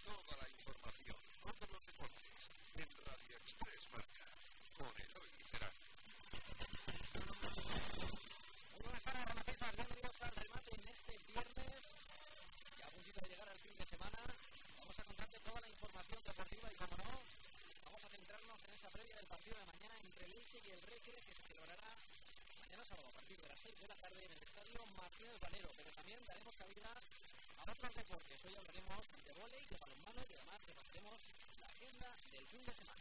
Toda la información, todos los deportes, en Radio Express Marca, con Eloy Licerán. Muy buenas tardes, rematistas, bienvenidos al remate en este viernes, ya a puntito de llegar al fin de semana. Vamos a contarte toda la información deportiva y, como no, vamos a centrarnos en esa previa del partido de mañana entre el Elche y el Recre, que se celebrará mañana sábado a partir de las 6 de la tarde en el estadio Martínez Valero, pero también daremos cabida a otros deportes. Hoy hablaremos de vóley, de balonmano y además repasaremos la agenda del fin de semana.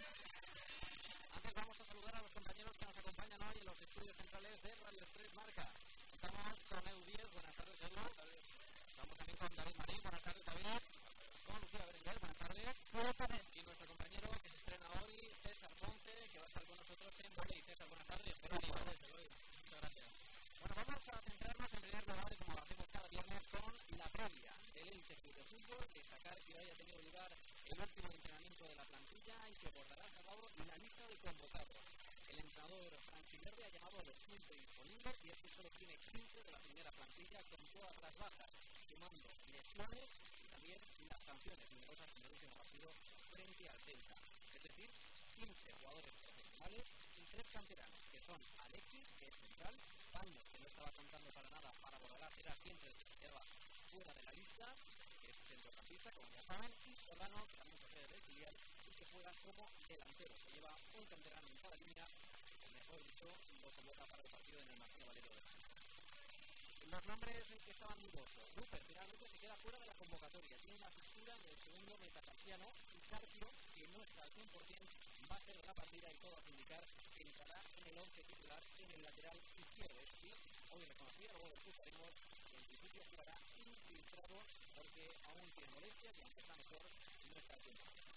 Antes vamos a saludar a los compañeros que nos acompañan hoy en los estudios centrales de Radio Express Marca. Estamos con Edu Díez, buenas tardes, Edu. Estamos también con David Marín, buenas tardes, David. Con Lucía Berenguer, buenas tardes. Buenas tardes. Y nuestro compañero que se estrena hoy, César Ponce, que va a estar con nosotros en vóley. César, buenas tardes. Buenas tardes, Eloy. Muchas gracias. Bueno, vamos a centrarnos en primer lugar, como lo hacemos cada viernes, con la previa del Elche Club de Fútbol. Destacar que hoy ha tenido lugar el último entrenamiento de la plantilla y que abordará sábado la lista de convocados. El entrenador Franchi Verde ha llamado a los 15 disponibles y es que solo tiene 15 de la primera plantilla con todas las bajas, sumando lesiones y también las sanciones numerosas en el último partido frente al Celta. Es decir, 15 jugadores profesionales y 3 canteranos, que son Alexis, que es central, Paños, que no estaba contando para nada para Bordalás, era siempre el que se quedaba fuera de la lista, que es centrocampista, como ya saben, y Solano, que también procede del filial y que juega como delantero. Se lleva un canterano en cada línea, o mejor dicho, lo convoca para el partido en el Martínez Valero de Málaga. Los nombres que estaban dudosos. Rupert finalmente se queda fuera de la convocatoria. Tiene una fisura en el segundo metatarsiano y Carpio, que no está al 100%, va a ser de la partida y todo a indicar que entrará en el 11 titular en el lateral izquierdo. Eso sí, hoy reconocía, luego lo escucharemos, que en principio jugará infiltrado porque aún tiene molestias y aunque está mejor, no está al 100%.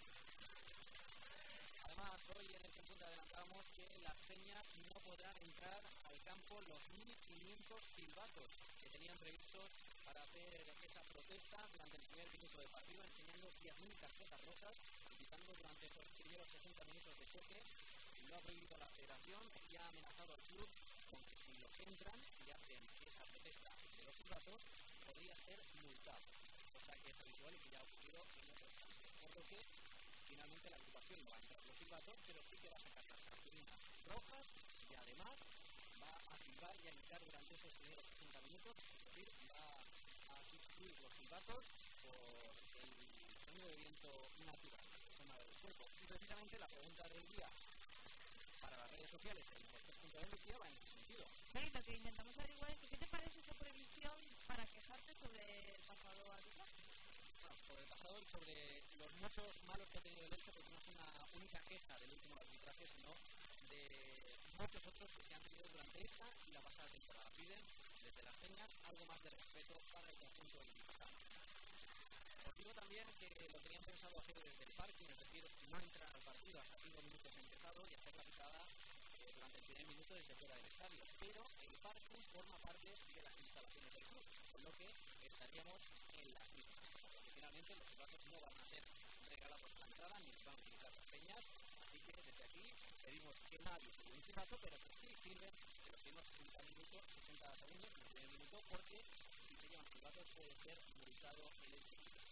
Además, hoy en el conjunto adelantábamos que las peñas no podrán entrar al campo los 1.500 silbatos que tenían previstos para hacer esa protesta durante el primer minuto del partido, enseñando 10.000 tarjetas rojas, quitando durante esos primeros 60 minutos de choque. Y lo ha prohibido la federación y ha amenazado al club con que si los entran y hacen esa protesta de los silbatos, podría ser multado, cosa que es habitual y que ya ha ocurrido en otros casos. Por lo que finalmente la agrupación no va a entrar los silbatos, pero sí que va a sacar las cartulinas rojas y además va a silbar y a gritar durante esos primeros 60 minutos, es decir, va a sustituir los silbatos por el sonido de viento natural, el tema del cuerpo. Y precisamente la pregunta del día para las redes sociales en nuestro punto de Lucía va en ese sentido. Sí, lo que intentamos averiguar es qué te parece esa prohibición para quejarte sobre el pasado arbitraje. Sobre el pasado y sobre los muchos malos que ha tenido el Elche, porque no es una única queja del último arbitraje, sino de muchos otros que se han tenido durante esta y la pasada temporada. Piden desde las peñas algo más de respeto para el conjunto ilicitano. Os digo también que lo tenían pensado hacer desde el parking, es decir, no entrar al partido hasta 5 minutos empezado y hacer la pitada durante el primer minuto desde fuera del estadio, pero el parking forma parte de las instalaciones del club, con lo que estaríamos en las mismas. Finalmente los silbatos no van a ser regalados a la entrada ni se van a utilizar las peñas, así que desde aquí pedimos que nadie se lleve un silbato, pero que sí sirven de los primeros 60 segundos en el primer minuto, porque si se llevan silbatos puede ser multado el hecho.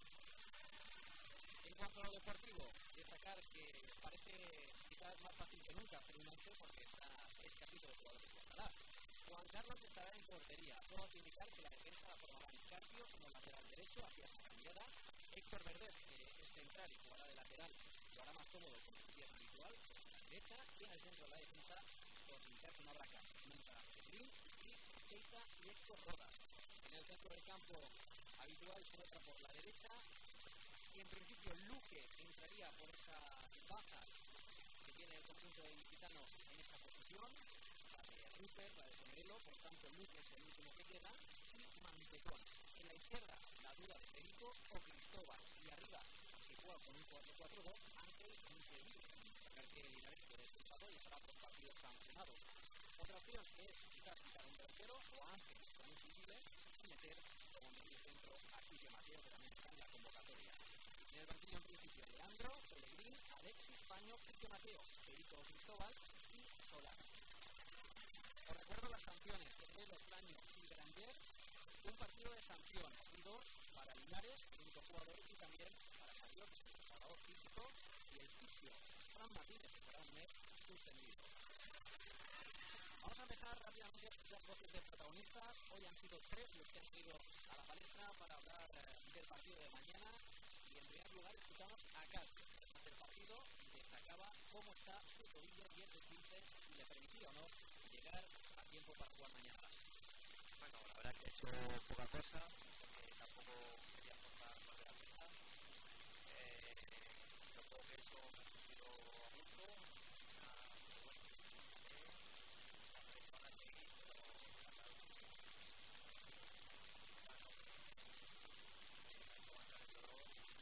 En cuanto a lo deportivo, destacar que parece quizás más fácil que nunca hacer un once porque está escasito de jugadores de Bordalás. Juan Carlos estará en portería, todo a indicar que la defensa la formará Carpio como lateral derecho, hacia su cambiada. Héctor Verdés, que es central y jugará de lateral, lo hará más cómodo con su pierna habitual, en la derecha, y en el centro de la defensa, por indicar que no habrá cambio, mientras Pedrín y Cheita y Héctor Rodas. En el centro del campo habitual se entra por la derecha, y en principio Luque entraría por esas bajas que tiene el conjunto ilicitano en esa posición, la de Rupert, la de Somerelo, por tanto Luque es el último que queda, y Mantecón. En la izquierda, la duda de Perico o Cristóbal, y arriba, que juega con un 4-4-2, Ángel Mujevich, sacar que Linares puede ser expulsado y estará por partido sancionado. Otra opción es quizás quitar un delantero o Ángel, que está muy difícil, y meter como medio centro a Quique Mateo, que también está en la convocatoria. En el banquillo en principio Leandro, Pellegrín, Alexis, Paño, Quique Mateo, Perico Cristóbal y Solano. Os recuerdo las sanciones que Pedro Plaño y Granger, un partido de sanción y 2 para Linares, el único jugador, y también para Rocío, que es el preparador físico, y el fisio, Fran Martínez, que estará un mes suspendido. Vamos a empezar rápidamente a escuchar voces de protagonistas. Hoy han sido 3 los que han ido a la palestra para hablar del partido de mañana. Y en primer lugar escuchamos a Carlos. Durante el partido destacaba cómo está su tobillo y ese esguince, si le permitía o no llegar a tiempo para jugar mañana. Bueno, la verdad es que he hecho poca cosa, porque tampoco quería forzar más de la pista. Lo poco que he hecho me ha sentido a gusto. Pero bueno, cuando hay que seguir, pero está claro que hay que aguantar el dolor.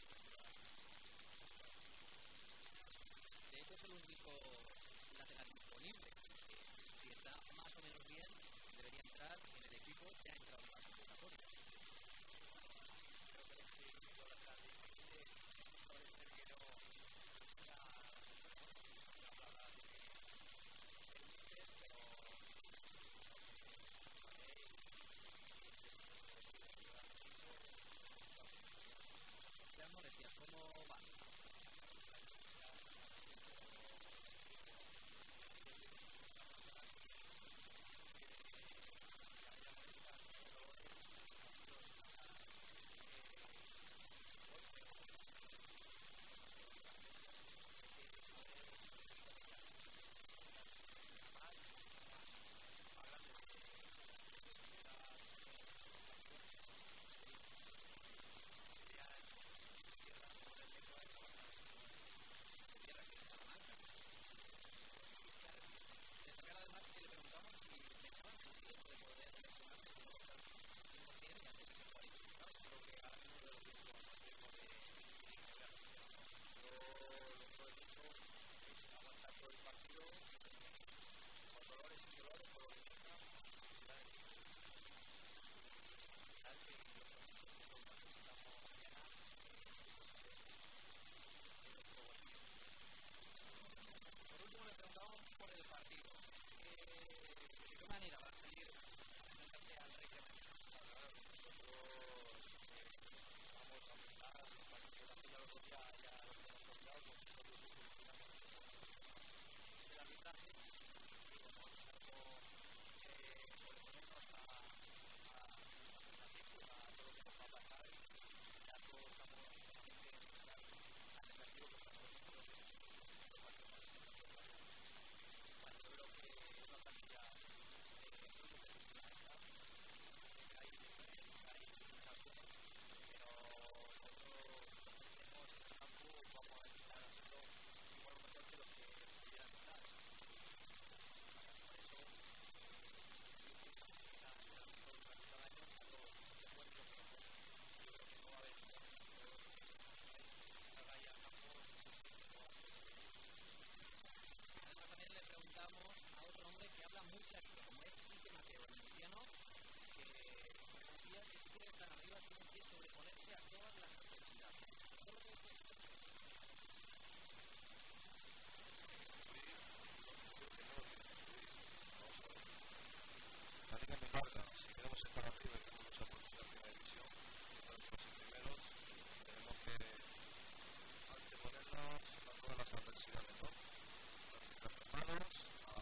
De hecho, es el único lateral disponible, que si está más o menos bien, debería entrar en el equipo que ha entrado en la convocatoria. Creo que el único lateral disponible es por el tercero. Ya hablaba de límites, pero Las molestias, ¿cómo van? Destacar además que le preguntamos si pensaban que el siguiente de poder seleccionarse de los 100% y antes de que fuera identificado. creo que ahora mismo de los riesgos más riesgos de yo lo que he dicho es aguantar todo el partido con dolores y dolores por lo que está Por último, le preguntábamos por el partido. ¿De qué manera va a salir a enfrentarse al Rey de mañana? nosotros vamos a buscar los partidos de la otro día ya lo tenemos bloqueado con nosotros solucionamos el arbitraje y bueno, es algo por ponernos a tiempo a todo lo que nos va a pasar y ya todos estamos solamente al negativo que estamos nosotros en los partidos para nosotros. Bueno, yo creo que es una plantilla muy competitiva esta. Hay sensaciones, pero nosotros tenemos en el campo, vamos a intentar hacerlo igual mejor que los que pudieran estar. Por eso, será mejor durante cada año, tanto los buenos y los que no buenos. Yo creo que no va a haber ningún jugador que salga ahí al campo y no hace lo que Además, también le preguntamos a otro hombre que habla muy clarito, como es Quique Mateo, el murciano, que reconocía que si quiere estar arriba tienen que sobreponerse a todas las adversidades. ¿Qué es lo que es esto? La liga es muy larga. Si queremos estar arriba y queremos luchar por la primera división, los primeros, tenemos que anteponernos a todas las adversidades, ¿no? A malos, a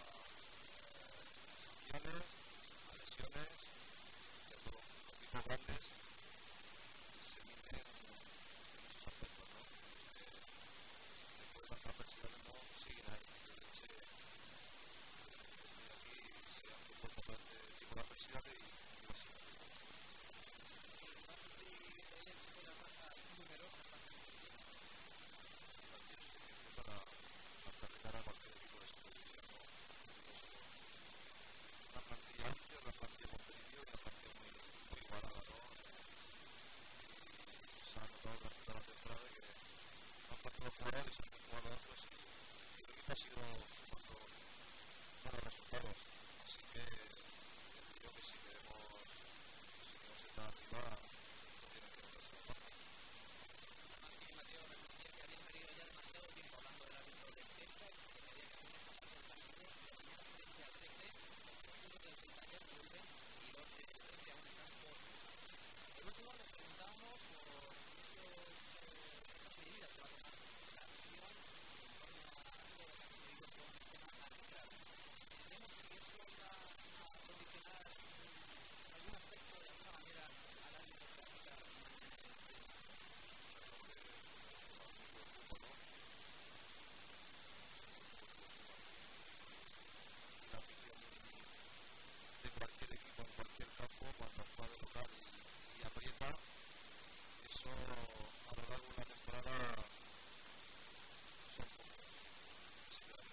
sanciones, a lesiones, que los equipos grandes se miden en muchos aspectos, ¿no? Después las adversidades no siguen ahí. Tipo de adversidades y para plantar a cualquier equipo de supervisión. Una plantilla amplia, una plantilla competitiva y una plantilla muy igualada, ¿no? Y se ha notado durante toda la temporada que han pasado jugadores, han jugado otros y el equipo ha sido sumando buenos resultados. Así que yo que si queremos estar arriba, no tiene que verse la parte. Martín Mateo reconocía que habían perdido ya demasiado tiempo hablando del árbitro del Celta y que quería que con esa parte del partido y mañana frente al Celta, los puntos del Celta ya vuelven y los de Celta aún están por. Por último, les preguntábamos por esas eso a lo largo de la temporada son pocos. Así que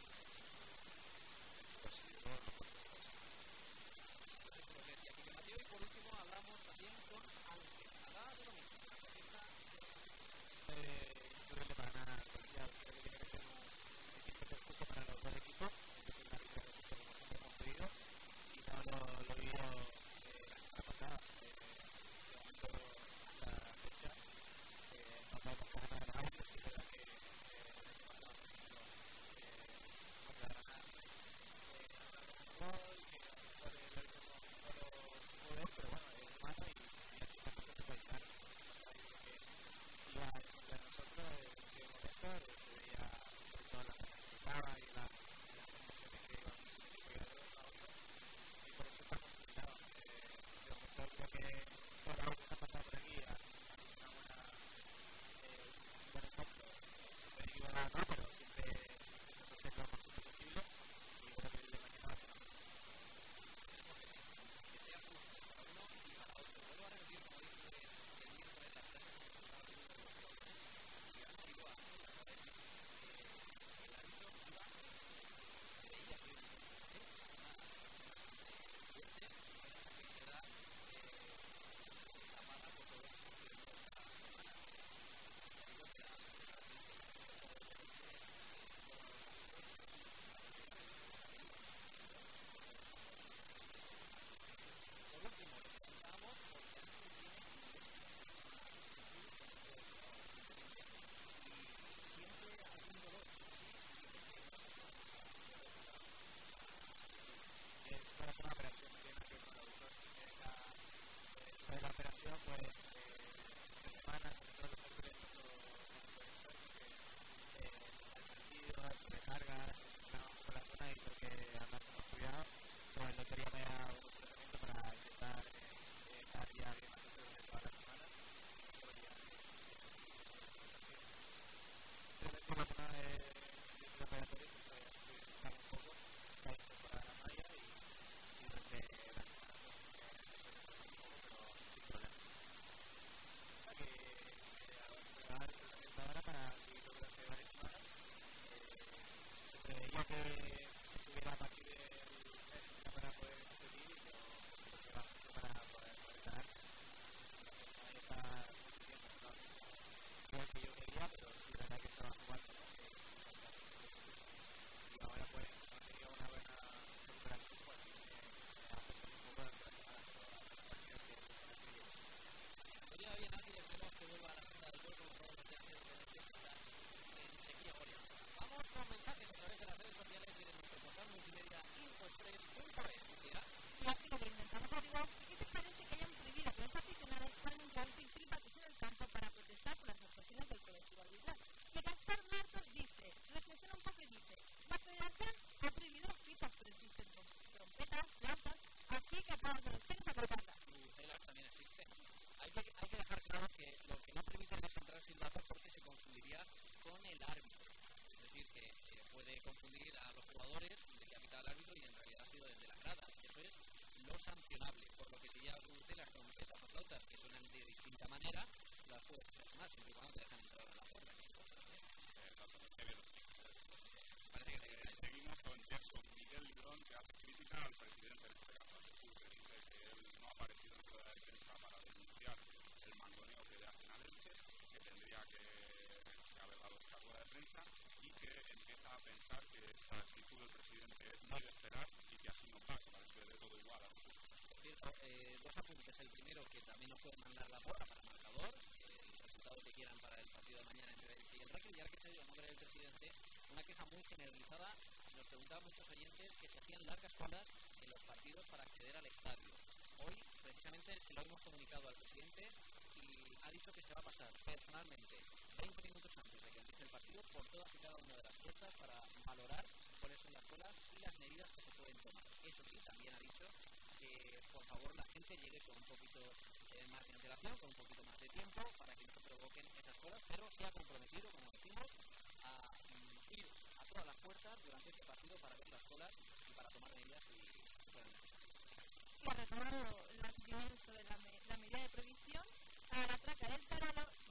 Mateo, y por último hablamos también con Ángel. Hablaba de lo mismo, la cosita no le para nada, ya creo que tiene que ser justo para los dos equipos, que es el árbitro justo como siempre hemos pedido, y no lo vi la semana pasada, de momento hasta la fecha, no podemos coger nada de los árbitros, y es verdad que el año pasado, contra Granada, gol, que a lo mejor el árbitro no lo pudo ver, pero bueno, es humano y aquí estas cosas se pueden dar. Iba a contra nosotros en aquel momento, se veía por todas las cosas que estaba y las emociones que iban con su equipo y de uno a otro, y por eso está complicado. De momento creo que todos los que han pasado por aquí han una buena un buen ejemplo. Siempre equivocado, no, pero siempre intentando ser lo más justo posible, y creo que el de mañana va a ser lo mismo. que sea justo para uno y para otro. Vuelvo a repetir, como dije el miércoles, la frase que estaba haciendo de los jugadores, y han ido a la academia, el árbitro iba, se veía que era fuerte, que queda tapada por todo el mundo esta semana. Digo que la federación de por último, le preguntamos por qué no tiene y siempre algún dolor, Es para hacer una operación, no tiene nada que ver con el autor. Después de la operación, pues, 3 semanas, sobre todo los factores no todo porque al partido, al recarga, trabajo por la zona y creo que andar con más cuidado. Pues el otro día me da un tratamiento para intentar estar ya bien más durante toda la semana, no solo ya por la zona de operatorio, pues está un poco, está incorporada la malla y durante la semana pero sin problema. O sea que me va a dar el tratamiento ahora para seguirlo durante varias semanas. Se veía que estuviera a partir del mes para poder competir y yo creo que va justo para poder ganar. Ahí está mucho tiempo, no creo que yo quería, pero sí es verdad que estaba jugando, ¿no? Y ahora pues no he tenido una buena recuperación, pues me ha afectado un poco durante la semana, pero la partida que Oye, bien, aquí esperemos que vuelva a la senda del gol con todos los días que está en sequía Orión. Vamos con mensajes a través de las redes sociales y de nuestro portal multimedia infoexpress.es. Lucía. Y así lo que intentamos averiguar, ¿qué te parece que hayan prohibido que los aficionados paren golpes y silbatos en el campo para protestar por las actuaciones del colectivo arbitral? Que Gaspar Martos dice, reflexiona un poco y dice, la federación ha prohibido los pitos, pero existen trompetas, flautas, así que acabas de los cheques a colgarlas. Celas también existe. Hay que dejar claro que lo que no permiten es entrar silbatos porque se confundiría con el árbitro. Es decir, que puede confundir a los jugadores de que ha pitado el árbitro y en realidad ha sido desde la grada. Eso es lo sancionable, por lo que si ya produce las trompetas o flautas que suenan de distinta manera, las puedes sancionar siempre y cuando te dejan entrar a la puerta. Parece que te seguimos con Jackson Miguel Librón, que hace crítica al presidente de este caso, que dice que él no ha aparecido en rueda de prensa para denunciar el mangoneo que le hacen a Elche, que tendría que haber dado esta rueda de prensa y que empieza a pensar que esta actitud del presidente no debe esperar y que así no pasa, para que le dé todo igual a los cierto, dos apuntes. El primero, que también nos pueden mandar la porra para marcador, el resultado que quieran para el partido de mañana entre Elche y el Recre, y ahora que se dio a nombre del presidente, una queja muy generalizada. Nos preguntaban muchos oyentes que se hacían largas colas en los partidos para acceder al estadio. Hoy, precisamente, se lo hemos comunicado al presidente y ha dicho que se va a pasar personalmente 20 minutos antes de que empiece el partido por todas y cada una de las puertas para valorar cuáles son las colas y las medidas que se pueden tomar. Eso sí, también ha dicho que por favor la gente llegue con un poquito más de antelación, con un poquito más de tiempo para que no se provoquen esas colas, pero se ha comprometido, como decimos, a ir a todas las puertas durante este partido para ver las colas y para tomar medidas y Y retomando las opiniones sobre la medida de prohibición, a la traca del Carolo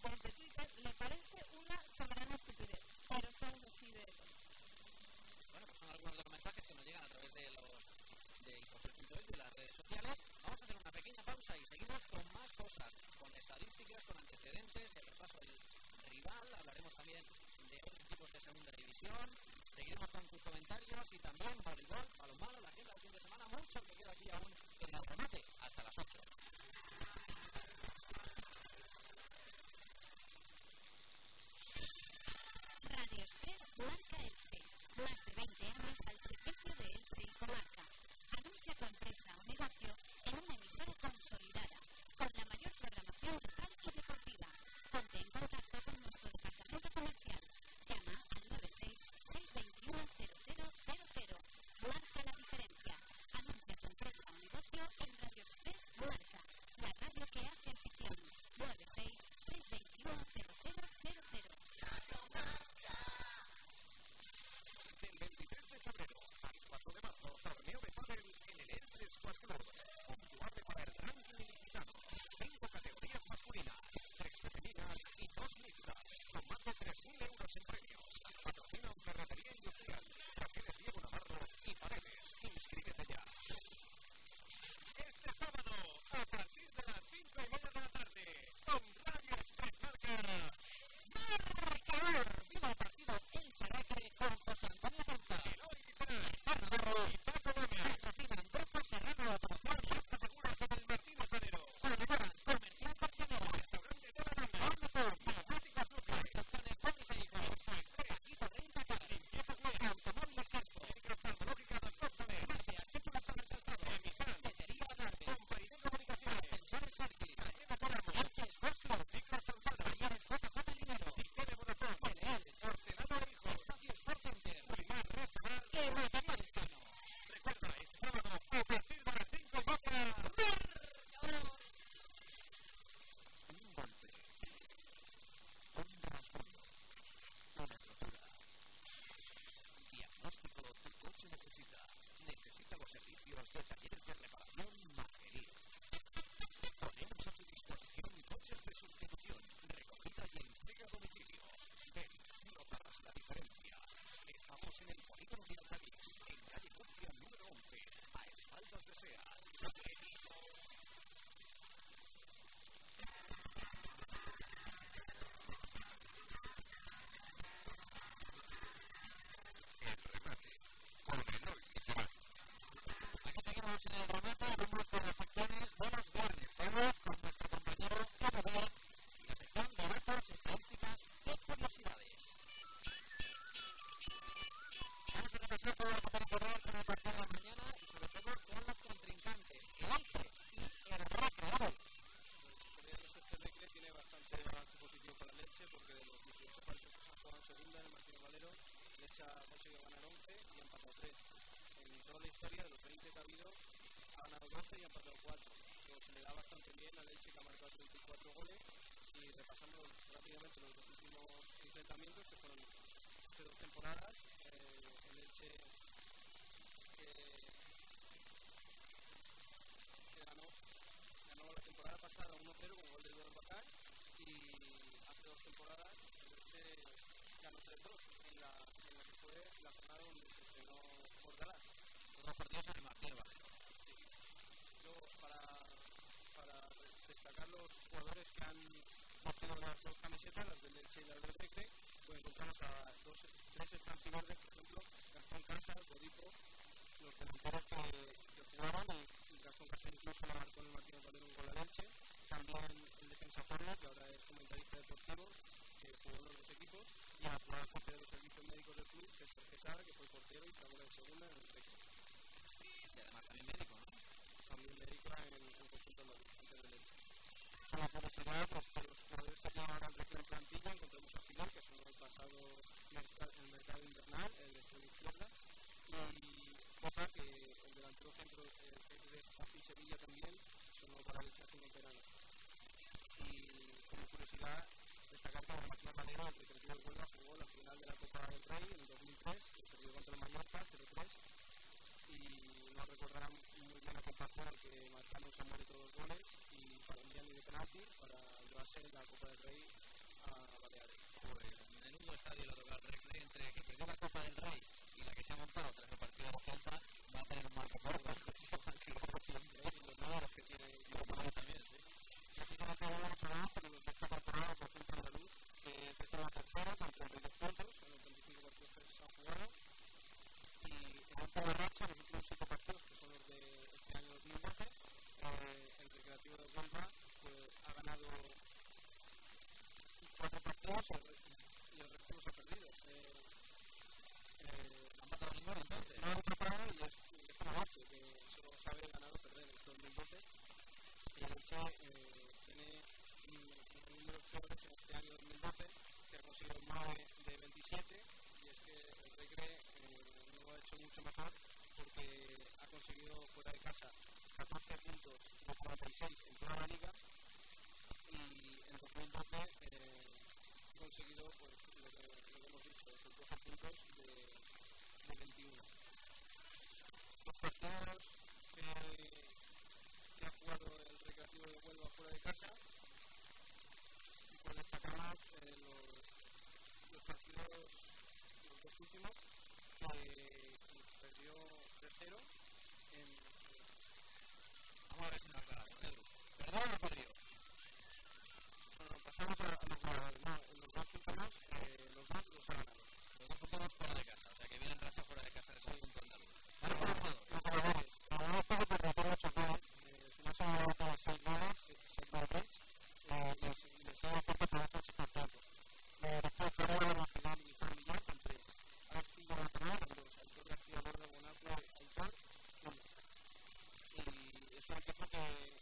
también de otros equipos de segunda división. Seguiremos con tus comentarios y también voleibol, balonmano, la agenda del fin de semana, mucho que queda aquí aún en el remate hasta las 8. Radio Express Marca Elche. Más de 20 años al servicio de Elche y comarca. Anuncia tu empresa o negocio en una emisora consolidada, con la mayor programación local y deportiva. Ponte en contacto con nuestro departamento comercial. Llama al 96-621-0000. Marca la diferencia. Anuncia tu empresa o negocio en Radio Express Marca, la radio que hace afición. 96-621-0000. Del 23 de febrero al 4 de marzo, torneo de pádel en el Elche Squash Club. Puntuable para el ranking ilicitano. 5 categorías masculinas, 3 femeninas y 2 mixtas, con más de 3.000 euros en premios. Patrocina Ferretería Industrial, Raquel Diego Navarro y Paredes. Inscríbete ya. Este sábado, a partir de las 5:30 de la tarde, con Radio Express Marca. ¡Marcador! ¡Viva el partido Elche-Recre con José Antonio Gonza! Eloy Lizarán, Esther Navarro y Paco Gómez. patrocinan Grupo Serrano Automoción y Plaza Seguros en el Martínez Valero. colaboran Comercial Barcelona, Restaurante de la Banda. Ornefón, Neumáticos Luque. Construcciones Pobres e Hijos, Equipo Renta Car, Limpiezas Web. Automóviles Castro, Microoftalmológica Doctor Soler. Marte, Artículos para el Calzado, Emisan. Batería Alarde, Compañía de Comunicaciones. Ascensores Sergi, Cadena Páramo. Elche Squash Club, Víctor Sansada. Talleres JJ Linero, Tele Vodafone. Teleel, Hortelano de Hijos. Espacio Sport Center Culimar Restaurant. y Materiales Cano. Recuerda, este sábado, a partir de las 5 Marca. Un golpe. Un rasguño. Una rotura. Diagnóstico tu coche necesita. Necesita los servicios de talleres de reparación Margerir. Ponemos a tu disposición coches de sustitución, recogida y entrega a domicilio. Ven, notarás la diferencia. Estamos en el polígono de Altavix, en calle Murcia número 11, a espaldas de SEAT. El remate. Con Eloy Lizarán. Aquí seguimos en el remate, vamos con las secciones de los viernes. Vamos con nuestro compañero Evo y la sección de datos, estadísticas y curiosidades. Vamos a repasar todo lo que tiene que ver con el partido de mañana y sobre todo con los contrincantes, el Elche y el Recre. El Recre tiene bastante balance positivo para el Elche porque de los 18 países que se han jugado en segunda en el Martínez Valero, el Elche ha conseguido ganar 11 y ha empatado 3. En toda la historia de los 20 que ha habido, ha ganado 12 y ha empatado 4. Pero se le da bastante bien al Elche, que ha marcado 34 goles. Y repasando rápidamente los dos últimos enfrentamientos, que fueron hace 2 temporadas, el Elche que ganó la temporada pasada 1-0 con gol de Eduardo Bacán, y hace 2 temporadas el Elche ganó 3-2 en la que fue la jornada donde se estrenó Bordalás. Los partidos en el Martínez Valero. Luego, para destacar los jugadores que han vestido las 2 camisetas, las del Elche y las del Recre, pues encontramos a 3 extranjeros, por ejemplo, Gastón Casas, Bodipo, los delanteros que jugaban, y Gastón Casas incluso le marcó en el Martínez Valero un gol al Elche. También el defensa Forno, que ahora es comentarista deportivo, que jugó en los 2 equipos, y el actual jefe de los servicios médicos del club, que es Jorge Sara, que fue portero y trabajó en segunda en el Recre. Y además también médico, ¿no? También médico en el conjunto del Elche. Como curiosidad, pues que los jugadores que llevan al Recre en plantilla, encontramos a Fidel, que es un pasado en el mercado invernal, el extremo izquierda, y Jota, que el delantero centro de Papi Sevilla también, sonó para el Elche hace un verano. Y como curiosidad, destacar que el Martínez Valero, el Recreativo de Huelva, jugó la final de la Copa del Rey en el 2003, que perdió contra el Mallorca 0-3, y nos recordarán muy bien a Copa porque marcaron San Marito 2 goles, y para un Gianni de penalti para llevarse la Copa del Rey a Baleares. Menudo estadio lo toca el Recre, entre que perdió la Copa del Rey y la que se ha montado tras el partido de Celta, va a tener un marco por siempre, y los números que tiene y también, sí. Precisamente vamos a hablar de los 2 temporadas del centro andaluz, que empezó la tercera tercero con 32 puntos en los 25 partidos que se han jugado. Y en última racha, los últimos 7 partidos, que son los de este año 2012, el Recreativo de Huelva pues, ha ganado 4 partidos y el resto los ha perdido. ¿No han matado ninguno entonces? No han matado y es como Elche, que solo sabe ganar o perder en el 2012. Y el Elche tiene un número de en este año 2012 que ha conseguido 9 de 27, y es que el Recre no ha hecho mucho mejor porque ha conseguido fuera de casa 14 puntos de 46 en toda la liga, y en 2012 ha conseguido pues, lo que hemos dicho, esos 12 puntos de 21. Los partidos que ha jugado el Recreativo de Huelva fuera de casa, y pues destacamos los partidos, los dos últimos, que perdió 3-0 en... Vamos a ver si nos aclara, Pedro. ¿Perdón o no perdió? Bueno, pasamos a los jugadores. No, en los dos últimos, los dos los ha ganado. Los dos últimos fuera de casa, o sea que vienen racha fuera de casa de ese punto andaluz. Los jugadores. Algunos pasos por meter 8 goles, su máximo de nota es 6 goles, 6 goles, y les ha cerca por 8%. Después Ferrero, Nacional y Juan Villar con 3. Arturo Nacional con 2. Aitor García Borda, Bonaco, Aitor, 1. Y es un equipo que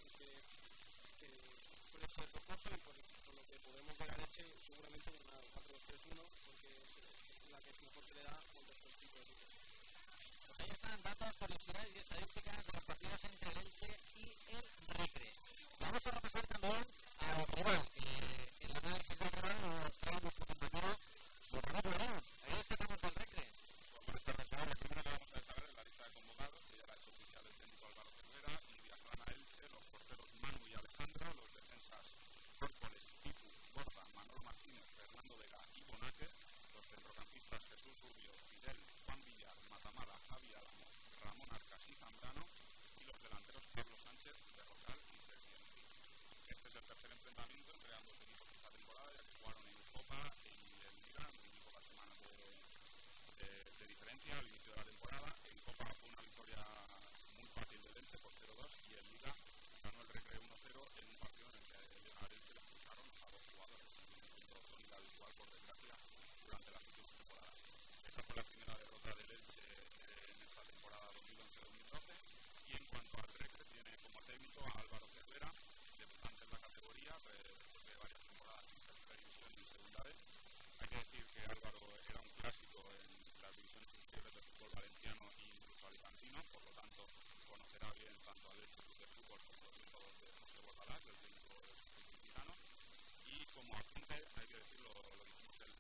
puede ser rocoso, y por lo que podemos ver a Leche seguramente una 4-2-3-1, porque es la que es mejor que le da contra estos tipos de equipos. Pues ahí están datos, curiosidades y estadísticas de los partidos entre el Elche y el Recre. Vamos a repasar también al rival. El análisis del rival lo trae nuestro compañero Bernardo León. Ahí destacamos del Recre. Buenas tardes, Raúl. Lo primero que vamos a destacar es la lista de convocados, que ya la ha hecho oficial el técnico Álvaro Cervera, y viajarán a Elche los porteros Manu y Alejandro, los defensas Córpoles, Pipu, Borda, Manolo Martínez, Fernando Vega y Bonaque, los centrocampistas Jesús Rubio, Fidel, Juan Villar, Matamala, Javi Álamo, Ramón Arcas y Zambrano, y los delanteros Carlos Sánchez, Berrocal y Sergio. Este es el tercer enfrentamiento entre ambos equipos esta temporada, ya que jugaron en Copa y en Liga, en muy pocas semanas de diferencia al inicio de la temporada. En Copa fue una victoria muy fácil del Elche por 0-2, y en Liga ganó el Recre 1-0 en un partido en el que al Elche le expulsaron a 2 jugadores, un tónica habitual por desgracia durante las últimas temporadas. Esa fue la primera derrota del Elche en esta temporada 2011-2012. Y en cuanto al Recre, tiene como técnico a Álvaro Cervera, debutante en la categoría después de varias temporadas en tercera división y en segunda vez. Hay que decir que Álvaro era un clásico en las divisiones inferiores del fútbol valenciano e incluso alicantino, por lo tanto conocerá bien tanto al Elche Club de Fútbol como los métodos de José Bordalás, del técnico ilicitano. Y como apunte, hay que decirlo, lo dijimos el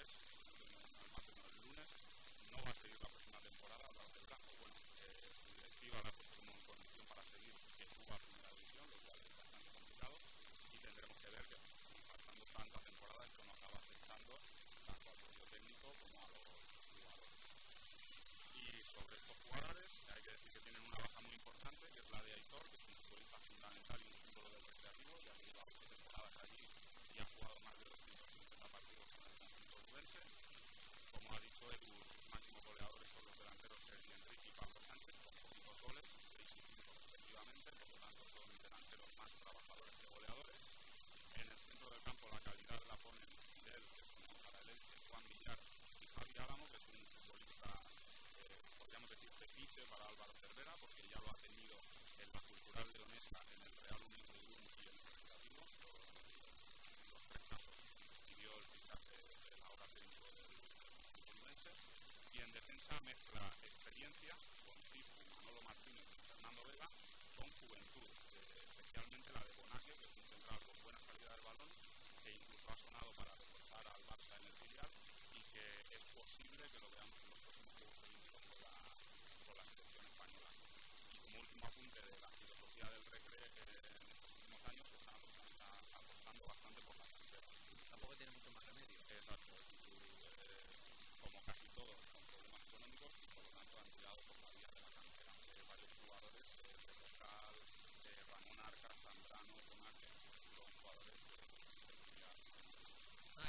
lunes, no va a seguir la próxima temporada Álvaro Cervera, o bueno, su directiva la ha puesto como condición para seguir que suba a primera división, lo cual es bastante complicado, y tendremos que ver que pasando tanta temporada esto no acaba afectando tanto al propio técnico como a los jugadores. Y sobre estos jugadores hay que decir que tienen una baja muy importante, que es la de Aitor, que es un futbolista fundamental y un símbolo del Recreativo, ya que lleva 8 temporadas allí y ha jugado más de 250 partidos con el conjunto onubense. Como ha dicho Edu, sus máximos goleadores son los delanteros Sergi Enrique y Pablo Sánchez, con poquitos goles, 6 y 5 respectivamente, por lo tanto son delanteros más trabajadores que goleadores. En el centro del campo la calidad la ponen Fidel, que es como para el Elche, Juan Villar y Javi Álamo, que es un futbolista, podríamos decir, fetiche para Álvaro Cervera, porque ya lo ha tenido en la Cultural Leonesa, en el Real Unión de Irún y en el Recreativo, en los 3 casos pidió el fichaje del ahora técnico del Fluminense. Y en defensa mezcla experiencia con Pipu, Manolo Martínez y Fernando Vega, con juventud, especialmente la de Bonaque, que es un central con buena salida del balón, que incluso ha sonado para reforzar al Barça en el filial, y que es posible que lo veamos en los próximos Juegos Olímpicos con la selección española. Y como último apunte de la filosofía del Recre, en estos últimos años se está apostando bastante por la cantera. Tampoco tiene mucho más remedio. Exacto, como casi todos con problemas económicos, y por lo tanto han tirado por la vía de la cantera. Varios jugadores, Berrocal, Ramón Arcas, Zambrano, Bonaque, son jugadores de filial.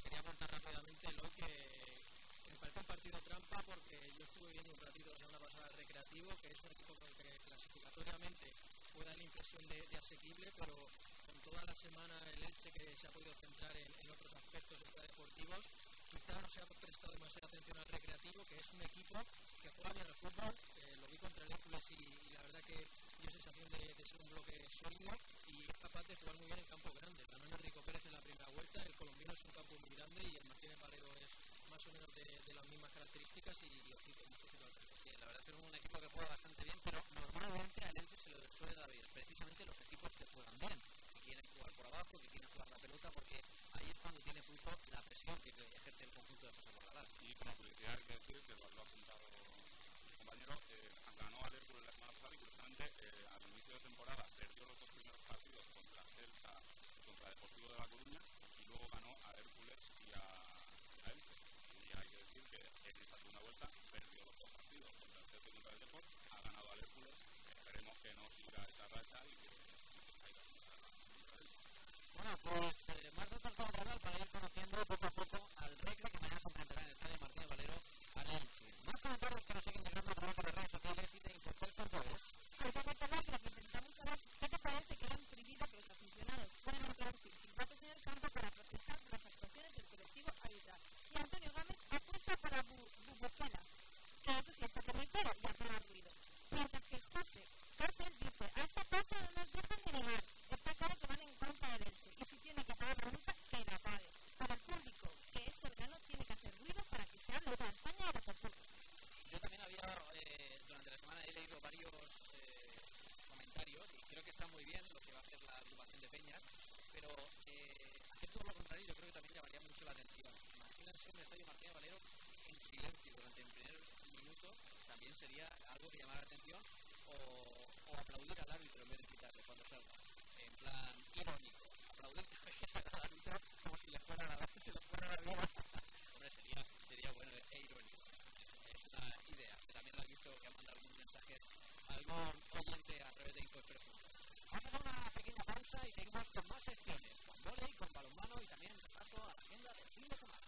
quería contar rápidamente el hoy que me parece un partido trampa porque yo estuve viendo un ratito la semana pasada el Recreativo, que es un equipo que clasificatoriamente puede dar la impresión de asequible, pero con toda la semana el Elche que se ha podido centrar en otros aspectos extradeportivos, quizá no se ha prestado demasiada atención al Recreativo, que es un equipo que juega bien al fútbol. Lo vi contra el Hércules y la verdad que dio sensación de ser un bloque sólido y es capaz de jugar muy bien en campo grande. Ganó Enrico Pérez en la primera vuelta, el colombiano es un campo muy grande y el Martínez Valero es más o menos de las mismas características y ojito, mucho ojito al Recre. Sí, la verdad es que es un equipo que juega bastante bien, pero normalmente al Elche se lo suele dar bien, precisamente los equipos que juegan bien, que quieren jugar por abajo, que quieren jugar la pelota, porque ahí es cuando tiene fruto la presión que ejerce el conjunto de José Bordalar. Y como publicidad hay que decir que lo ha apuntado el compañero, ganó al Hércules la semana pasada y curiosamente al inicio de temporada perdió los dos primeros partidos contra Celta y contra Deportivo de La Coruña y luego ganó a Hércules y a Elche. Y hay que decir que en esta segunda vuelta perdió los dos partidos contra el Celta y contra el Deport, ha ganado al Hércules, esperemos que no siga esa racha y que caiga contra Elche. Bueno, pues más datos del rival para ir conociendo poco a poco al Recre que mañana se enfrentará en el estadio Martínez Valero al Elche. Más comentarios que nos siguen llegando a través de las redes sociales y de Infotel.es. Antes de recordar que lo que intentamos saber qué te parece que era un prohibido que los aficionados puedan introducir silbatos en el campo para protestar por las actuaciones del colectivo arbitral. Y Antonio Gámez apuesta por la bubucela, que eso sí está permitido y hace más ruido. Mientras que José Cáceres dice, a esta casa no nos dejan ni animar. Está claro que van en contra del Elche y si tiene que pagar la multa, que la pague. Pero el público, que es soberano, tiene que hacer ruido para que se hable de España y de Portugal. Yo también había, durante la semana he leído varios comentarios y creo que está muy bien lo que va a hacer la agrupación de peñas, pero hacer todo lo contrario yo creo que también llamaría mucho la atención. Imagínense un estadio Martínez Valero en silencio durante el primer minuto, también sería algo que llamara la atención, o aplaudir al árbitro en vez de quitarle cuando salga, en plan irónico, aplaudir al árbitro como si le fuera la vida. Hombre, sería bueno e irónico. Es una idea, que también la he visto que ha mandado algún mensaje a algún oyente a través de Infotel. Vamos a hacer una pequeña pausa y seguimos con más secciones, con vóley, con balonmano y también repaso a la agenda del fin de semana.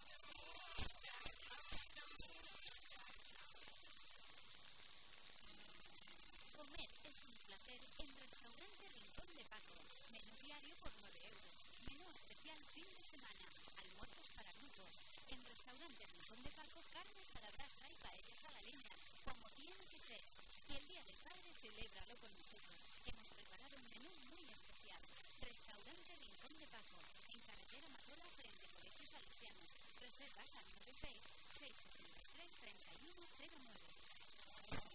Comer es un placer en Restaurante Rincón de Paco. Menú diario por 9 euros. Menú especial fin de semana. Almuerzos para grupos. En Restaurante Rincón de Paco, carnes a la brasa y paellas a la leña, como tiene que ser. Y el Día del Padre, celébralo con nosotros. Hemos preparado un menú muy especial. Restaurante Rincón de Paco, en carretera Mazola, frente al Colegio Salesiano. Reservas al 96 663 3109.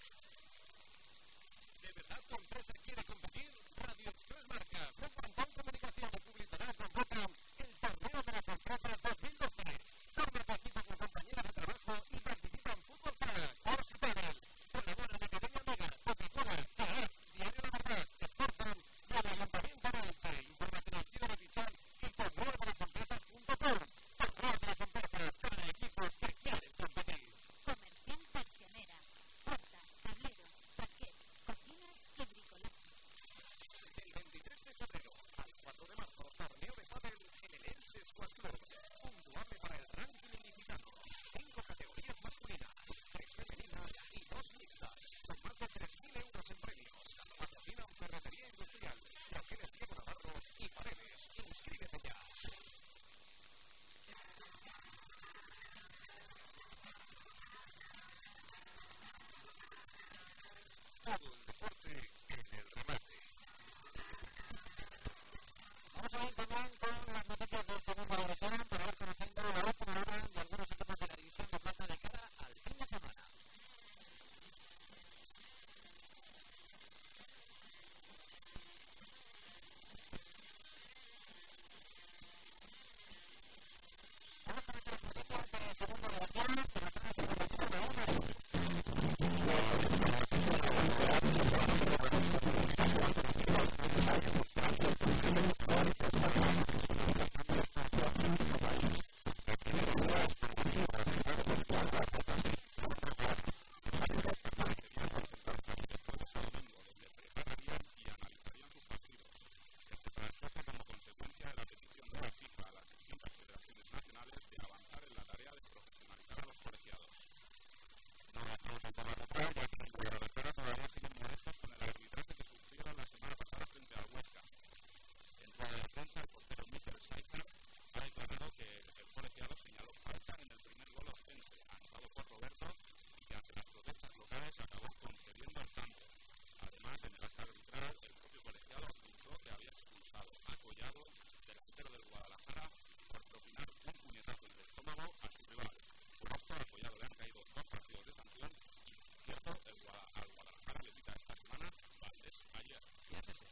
¿De verdad tu empresa quiere competir? Radio Express Marca, con Pantón Comunicación y Publicidad convocan el Torneo de las Empresas 2012. Forma tu equipo con compañeros de trabajo y participa en Fútbol Sala, Horse y Padel. Colabora de Academia Mega, Coca-Cola, TAF, Diario La Verdad, Sportan y el Ayuntamiento de Elche. Información al Cielo de Pichal y torneodeلاsempresas.com. Torneo de las Empresas para equipos que quieren competir. Comercial Persianera. Puertas, tableros, parquet, cocinas y bricolaje. El 23 de febrero al 4 de marzo, torneo de pádel en el Elche Squash Club. Puntuable para el ranking ilicitano. 5 categorías masculinas, 3 femeninas y 2 mixtas, con más de 3.000 euros en premios. Patrocinan Ferretería Industrial, Rafael Diego Navarro y Paredes. Inscríbete ya. Todo el deporte en el remate. Vamos a ir también con las noticias de segunda división para ir conociendo la última hora de algunos equipos de la división de plata de cara al fin de semana. Vamos con estas noticias de segunda división que nos están haciendo de una. portero Mikel Saizer ha declarado que el colegiado señaló falta en el primer gol ostense, anotado por Roberto, y que ante las protestas locales acabó concediendo el tanto. Además, en el acta arbitral, el propio colegiado apuntó que había expulsado a Collado, delantero del Guadalajara, por propinar un puñetazo en el estómago a su rival. Por esto, a Collado le han caído 2 partidos de sanción y, por cierto, al Guadalajara le quita esta semana Valdés ayer. Fíjese.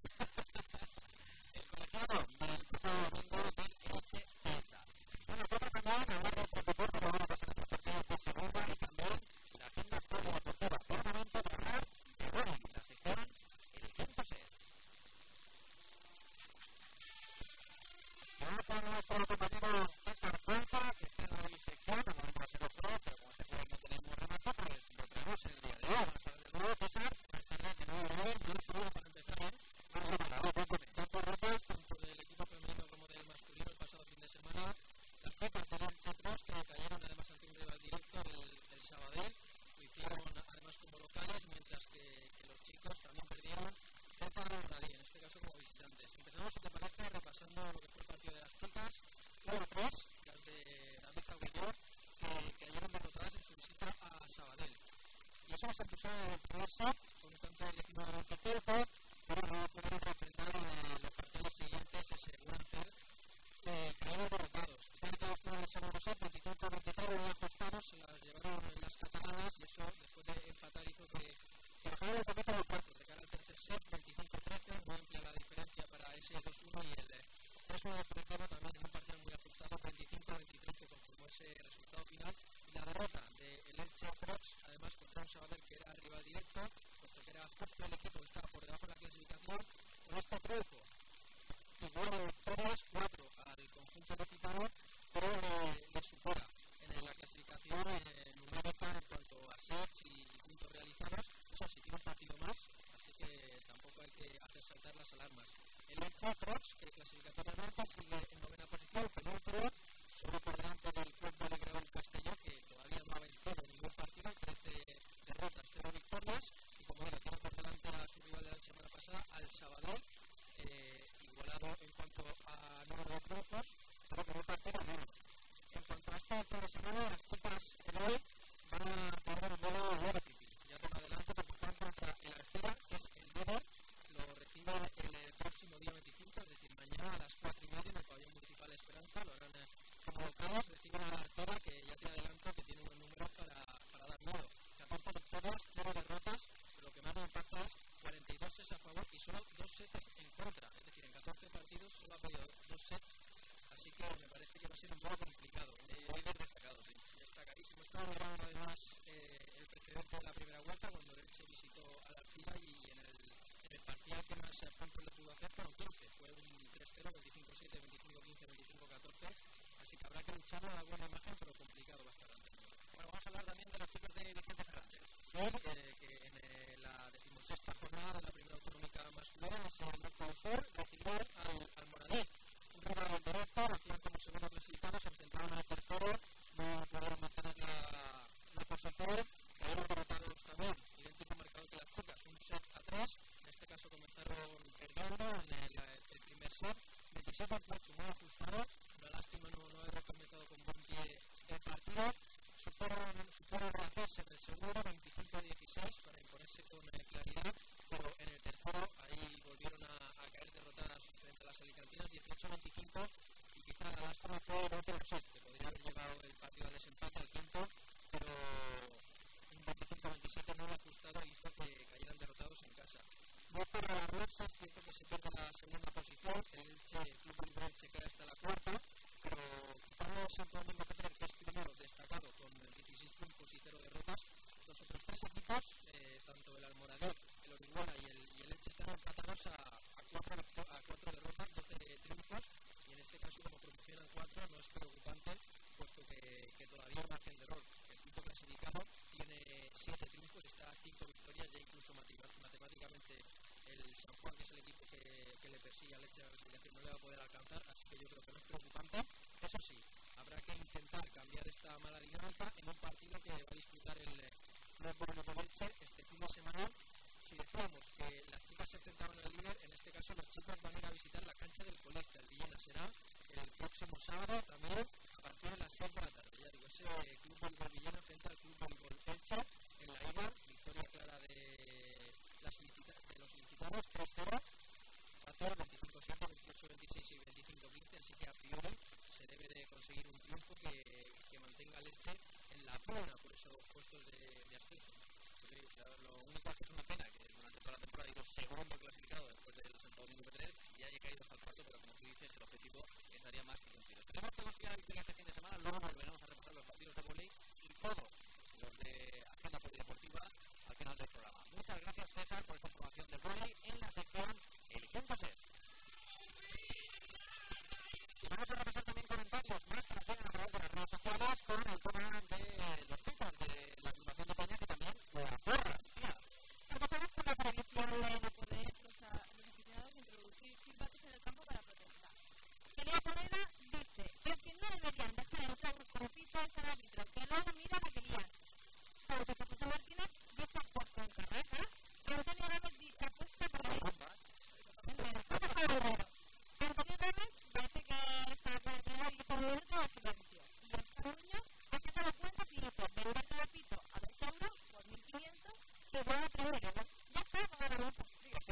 El colegiado del pasado domingo del Elche Celta. Bueno, toca también hablar de otro deporte, pero vamos a pasar a otros partidos de segunda y también la agenda polideportiva. Por el momento, de hablar de Rowing, la sección El Quinto Set. Vamos con nuestro compañero César Ponza, que está en la disección, como vamos a ser los pros, pero como se puede que tenemos remate, pues lo traemos en el día de hoy. Buenas tardes de nuevo, César. Buenas tardes de nuevo, Rubén. Bien, seguro para empezar bien. Vamos a hablar de rotas, tanto del equipo femenino como del masculino el pasado fin de semana. Las chicas del Elche Cross, que cayeron además ante un rival directo, el Sabadell, lo hicieron además como locales, mientras que los chicos también perdieron cerca de Radí, en este caso como visitantes. Empezamos, si te parece, repasando lo que fue el partido de las chicas. 1-3, las de David Aguilló, que cayeron derrotadas en su visita a Sabadell. Y eso se puso en el primer set, con un tanto de 19-25, pero no pudieron enfrentar en los partidos siguientes ese gran set, cayeron derrotados. Igual que estuvo en el segundo set, 25-23, muy ajustados, se las llevaron las catalanas, y eso, después de empatar, hizo que bajaron un poquito los cuartos de cara al tercer set, 25-13, muy amplia la diferencia para ese 2-1 y el 3-1 definitivo, también en un partido muy ajustado, 25-23, que confirmó ese resultado final. Y la derrota del Elche Cross, además contra un Sabadell que era rival directo, puesto que era justo el equipo que estaba por debajo de la clasificación, con este triunfo y 9 victorias, 4 al conjunto de Gitano, pero le supera en la clasificación numérica en cuanto a sets y puntos realizados. Eso sí, tiene un partido más, así que tampoco hay que hacer saltar las alarmas. El Elche Cross, que clasificatoriamente sigue en novena posición, penúltimo, solo por delante del Club Balegrao Castelló, que todavía no ha vencido ningún partido, 13 derrotas, 0 victorias, y como digo, tiene por delante a su rival de la semana pasada, al Sabadell, igualado en cuanto a número de triunfos, pero con un partido menos. En cuanto a este fin de semana, las chicas hoy van a tener un duelo muy difícil. Ya por adelante, porque están contra el Alcira, que es el líder, lo reciben el próximo día 25, es decir, mañana a las 4:30 en el pabellón municipal Esperanza, lo harán como locales, reciben a la Alcira, que ya te adelanto que tiene unos números para dar miedo. 14 victorias, 0 derrotas, pero lo que más me impacta es 42 sets a favor y solo 2 sets en contra, es decir, en 14 partidos solo ha podido 2 sets, así que me parece que va a ser un poco complicado. Muy destacado, sí. Destacadísimo. Esto lo miramos además el precedente de la primera vuelta, cuando el Elche visitó a la Alcira y en el parcial que más puntos le pudo hacer fueron 15, fue un 3-0, 25-7, 25-15, 25-14, así que habrá que luchar a la buena imagen, pero complicado va a estar antes. Bueno, vamos a hablar también de los chicos de Vicente Fernández. Sí, que en la 16ª jornada de la primera autonómica masculina, en ese grupo sur, recibieron al Moradí, un rival directo, recién como segundo clasificado, se enfrentaron al tercero, no pudieron mantener la posición, cayeron derrotados también, idéntico marcado que las chicas, un set a 3, en este caso comenzaron perdiendo en el primer set, 27-28, muy ajustado, una lástima no haber comenzado con buen pie el partido, supieron rehacerse en el segundo, 25-16, para imponerse con claridad, pero en el tercero ahí volvieron a caer derrotadas frente a las alicantinas, 18-25, y quizá la lástima fue el último set, que podría haber llevado el partido al desempate al quinto, pero un 25-27 muy ajustado hizo que cayeran derrotados en casa. No para alarmarse, es cierto que se pierde la segunda posición, el Club Libre Elche queda hasta la cuarta, pero quizá no siento lo mismo que tener que es primero destacado con 16 triunfos y 0 derrotas. Los otros 3 equipos, tanto el Almoradí, el Orihuela y el Elche, están empatados a 4 derrotas, 12 triunfos, y en este caso, como promocionan 4, no es preocupante, puesto que todavía hay margen de error. El quinto clasificado tiene 7 triunfos, está a 5 victorias, ya incluso matemáticamente el San Juan, que es el equipo que le persigue al Elche a la clasificación, no le va a poder alcanzar, así que yo creo que no es preocupante. Eso sí, habrá que intentar cambiar esta mala dinámica en un partido que va a disputar el Club Bueno de Elche este fin de semana. Si decíamos que las chicas se enfrentaron al líder, en este caso los chicos van a ir a visitar la cancha del Colista, el próximo sábado también a partir de las 6 de la tarde. Ya digo, ese Club Voleibol Villena frente al Club Voleibol Elche en la Eibar, victoria clara de los ilicitanos, 3-0, parcial 25-7, 28-26 y 25-15, así que a priori se debe de conseguir un triunfo que mantenga al Elche en la pugna por esos puestos de ascenso. Lo único que es una pena que durante toda la temporada ha ido segundo clasificado después del Santo Domingo Petrer y haya caído hasta el cuarto, pero como tú dices, el objetivo estaría más que cumplido. Tenemos que conseguir la victoria este fin de semana, luego volveremos a repasar los partidos de vóley y todos los de agenda polideportiva al final del programa. Muchas gracias, César, por esta información del vóley en la sección El Quinto Set. Y vamos a repasar también comentarios más que nos llegan a través de las redes sociales con el tema de los pitos de la agrupación de Peñas y también la porra. Empezamos con la prohibición de poder los aficionados introducir silbatos en el campo para protestar. Celia Polera dice que no deberían dejar entrar con pitos al árbitro, que luego mira la que lían. Porque José Martínez dice pues con carretas, que Antonio Gámez apuesta por ahí. Antonio Gámez dice que está para tener el minuto de silencio. Y el Caruño ha sacado cuentas y dice vender cada pito a 2 euros por 1.500 que va a traer euros. Ya está, con la nota.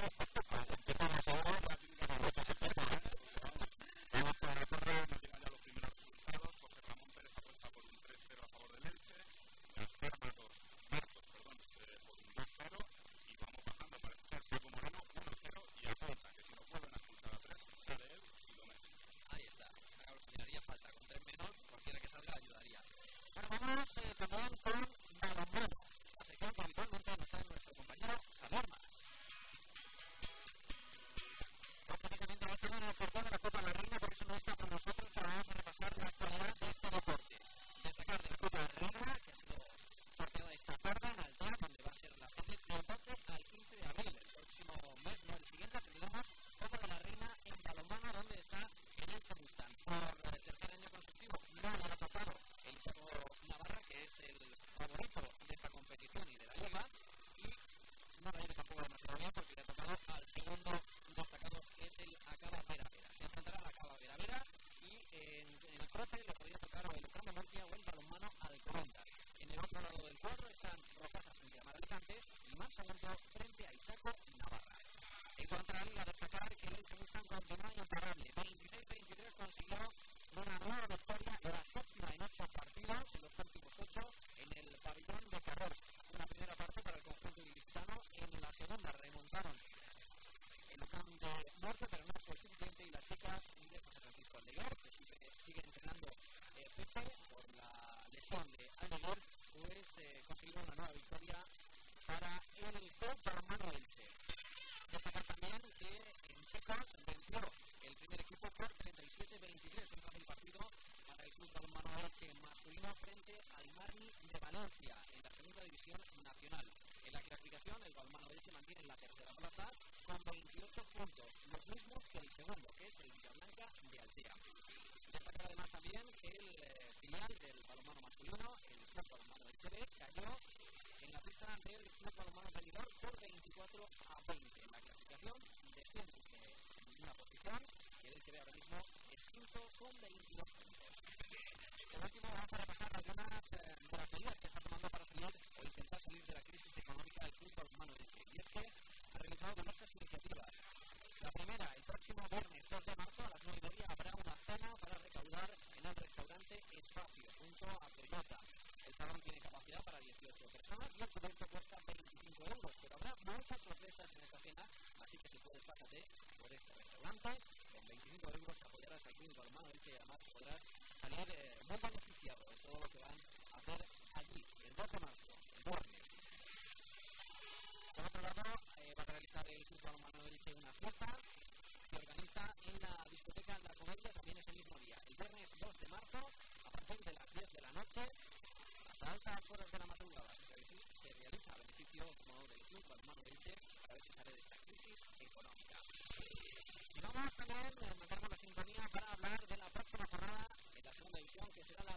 Vamos a recorrer, nos llegan ya los primeros resultados. José Ramón Pérez apuesta por un 3-0 a favor del Elche. García Marcos por un 2-0. Y vamos bajando para escuchar Paco Moreno 1-0 y apunta que si nos vuelven a expulsar a 3, sale él y lo mete. Ahí está. Le haría falta con 3 menos, cualquiera que salga ayudaría. Bueno, vamos también con balonmano. La sección que habitualmente nos trae nuestro compañero Javier Mas. Precisamente va a estar en el sorteo de la Copa de la Reina, por eso no está con nosotros, pero vamos a repasar la actualidad de este deporte. Destacar de la Copa de la Reina, que ha sido sorteada esta tarde en Altea, donde va a ser la sede del 12 al 15 de abril. El próximo mes, no el siguiente, tendremos Copa de la Reina en balonmano, donde está el Elche Mustang. Por el tercer año consecutivo no le ha tocado el Chaco Navarra, que es el favorito de esta competición y de la Liga, y no le ha ido tampoco demasiado bien porque le ha tocado al segundo destacado, que es el Acaba Vera Vera. Se enfrentará al Acaba Vera Vera y en el cruce le podría tocar o el Gran de Murcia o el balonmano al Coronda. En el otro lado del cuadro están Rocasa frente a Mar Alicante y Mar Segundo frente a Ichaco Navarra. En cuanto a la Liga, destacar que el Elche Mustang continúa imparable. 26-23 consiguió una nueva victoria, la séptima en 8 partidos, en los últimos 8, en el pabellón de Carros. Una primera parte para el conjunto ilicitano, en la segunda remontaron el Ocam de Norte, pero no fue suficiente y las chicas de José Francisco Aldeguer, que sigue entrenando Pepe por la lesión de Aldeguer, pues consiguieron una nueva victoria para el Club Balonmano Elche. Destacar también que en chicos venció el primer equipo por 37-23, un fácil partido para el Club Balonmano Elche masculino frente al Marni de Valencia en la segunda división nacional. En la clasificación, el Balonmano Elche mantiene la tercera plaza con 28 puntos, los mismos que el segundo, que es el Villaviciosa de Altea. Destacar además también que el filial del balonmano masculino, el Club Balonmano Elche B, cayó en la pista del Club Balonmano Benidorm por 24-20. En la clasificación desciende en una posición y el Elche B ahora mismo es quinto con 22 puntos. Por último, vamos a repasar algunas de las medidas que está tomando para salir o intentar salir de la crisis económica del Club Balonmano Elche. Y es que ha realizado diversas iniciativas. La primera, el próximo viernes 2 de marzo a las 9:30 habrá una cena para recaudar en el restaurante Espacio, junto a Toyota. El salón tiene capacidad para 18 personas y el cubierto cuesta 25 euros, pero habrá muchas sorpresas en esta cena, así que si puedes pásate por este restaurante. Con 25 euros apoyarás al Club Balonmano Elche y además podrás salir muy beneficiado de todo lo que van a hacer allí el 2 de marzo, el viernes. Por otro lado, va a realizar el Club Balonmano Elche una fiesta que organiza en la discoteca La Comedia también ese mismo día, el viernes 2 de marzo, a partir de las 10 de la noche, hasta altas horas de la madrugada. Se realiza a beneficio del Club Balonmano Elche para ver si sale de esta crisis económica. Y vamos también a mantener la sintonía para hablar de la próxima jornada en la segunda división, que será la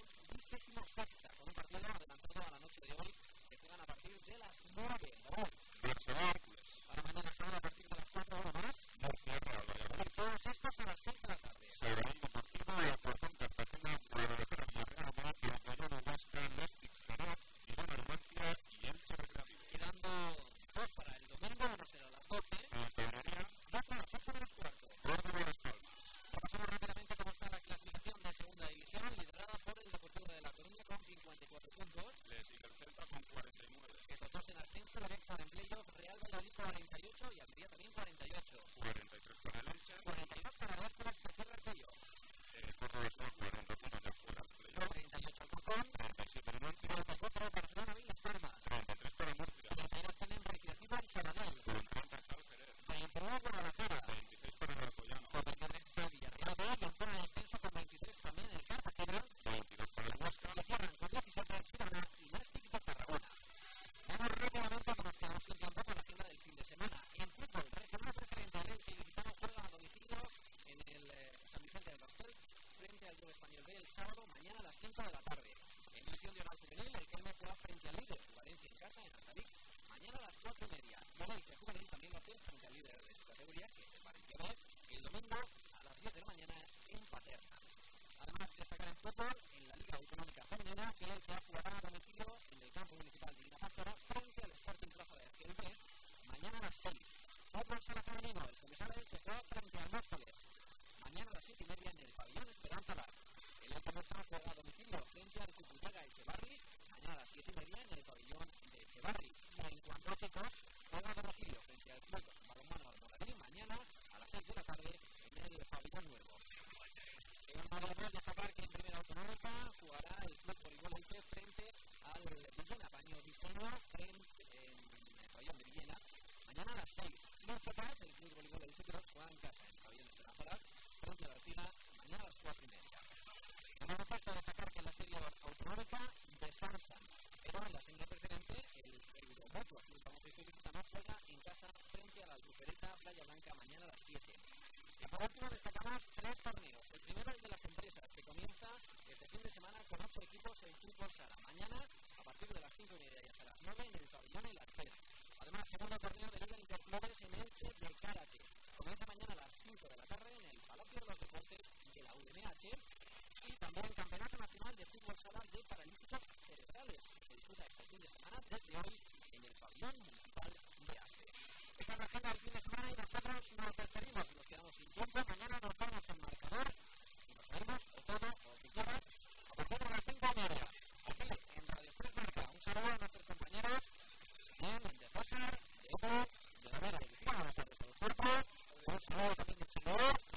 26ª, con un partido adelantado a la noche de hoy, que juegan a partir de las 9. Para mañana sábado a partir de las 4 horas más. Y todos estos a las 6 de la tarde. tarde. Sabadell Deportivo, Alcorcón, Cartagena, Guadalajara, Villarreal, Valencia, Bayona, Huesca, Lástic, Granada, Girona, Numancia y Elche Recreativo. Quedando dos para el domingo, uno será a las 12. Pedrería, Otro a las 8 menos cuarto. Córdoba, Las Palmas. Repasamos rápidamente cómo está la clasificación de segunda división, liderada por el Deportivo de La Coruña con 54 puntos. Le sigue el Celta con 49. Estos dos en ascenso, directo en playoff, Real Valladolid 48 y Almería también 48. 43 para el Elche. 42 para el Hércules, que cierra el playoff. Córdoba está 40 puntos ya fuera del playoff. 38 Alcorcón, 37 Numancia. 34 Barcelona y Las Palmas. 33 para Murcia. 32 tienen Recreativo y Sabadell. Con 30 está el Jerez. 29 Guadalajara. 26 para el Alcoyano. Con 23 está Villarreal B y en zona de descenso con 23 también el Cartagena. 22 para el Huesca. Que cierran con 17 el Girona y Lástic de Tarragona. Vamos rápidamente, que nos quedamos sin tiempo con la agenda del fin de semana. En fútbol, regional preferente, el Elche Ilicitano juega a domicilio en el San Vicente de Mostel frente al Club Español B el sábado, mañana a las 5 de la tarde. En división de honor juvenil, el Kelme juega frente al líder, Valencia en casa, en Altavix, mañana a las 4:30. Y el Elche juvenil también lo hace frente al líder de su categoría, que es el Valencia B, el domingo a las 10 de la mañana en Paterna. Además, destacar en fútbol, en la Liga Autonómica Femenina, que el Elche jugará a domicilio en el campo municipal de Inapázara frente al Sporting Plaza de Argelbes, mañana a las 6. Fútbol sala femenino, el Comisal Elche juega frente al Móstoles, mañana a las 7:30 en el pabellón Esperanza Lar. El Elche Murcia juega a domicilio frente al Cuputaga Echevarri, mañana a las 7:30 en el pabellón de Echevarri. Y en cuanto a chicos, juega a domicilio frente al Club Balonmano Almoradí, mañana a las 6 de la tarde en el pabellón nuevo. En Madrid, destacar que en primera autonómica jugará el Club Voleibol Elche frente al Villena Baño Diseño en el pabellón de Villena, mañana a las 6. Y en chicas, el Club Voleibol Elche juega en casa en el pabellón de Esperanza frente a la Alcina, mañana a las 4:30. En el baloncesto, destacar que en la serie autonómica descansan, pero en la serie preferente el Euromutua Club Baloncesto Ilicitano juega en casa frente a la Albufereta Playa Blanca mañana a las 7. Y por último destacamos 3 torneos. El primero, el de las empresas, que comienza este fin de semana con 8 equipos en fútbol sala. Mañana, a partir de las 5:30 y hasta las 9 en el pabellón El Arcero. Además, segundo torneo de Liga Interclubes en Elche de Karate. Comienza mañana a las 5 de la tarde en el Palacio de los Deportes de la UMH. Y también el Campeonato Nacional de Fútbol Sala de Paralíticos Cerebrales, que se disputa este fin de semana desde hoy en el pabellón municipal de Aspe. Esta es la agenda del fin de semana y nosotros nos despedimos y nos quedamos sin tiempo. Mañana nos vamos en marcador y nos veremos o todo o si quieras a partir de las 5:30 aquí en Radio Express Marca. Un saludo a nuestros compañeros de César, de Evo, de la Vera, de Lucía, buenas tardes a los cuerpos. Un saludo también de Chilor.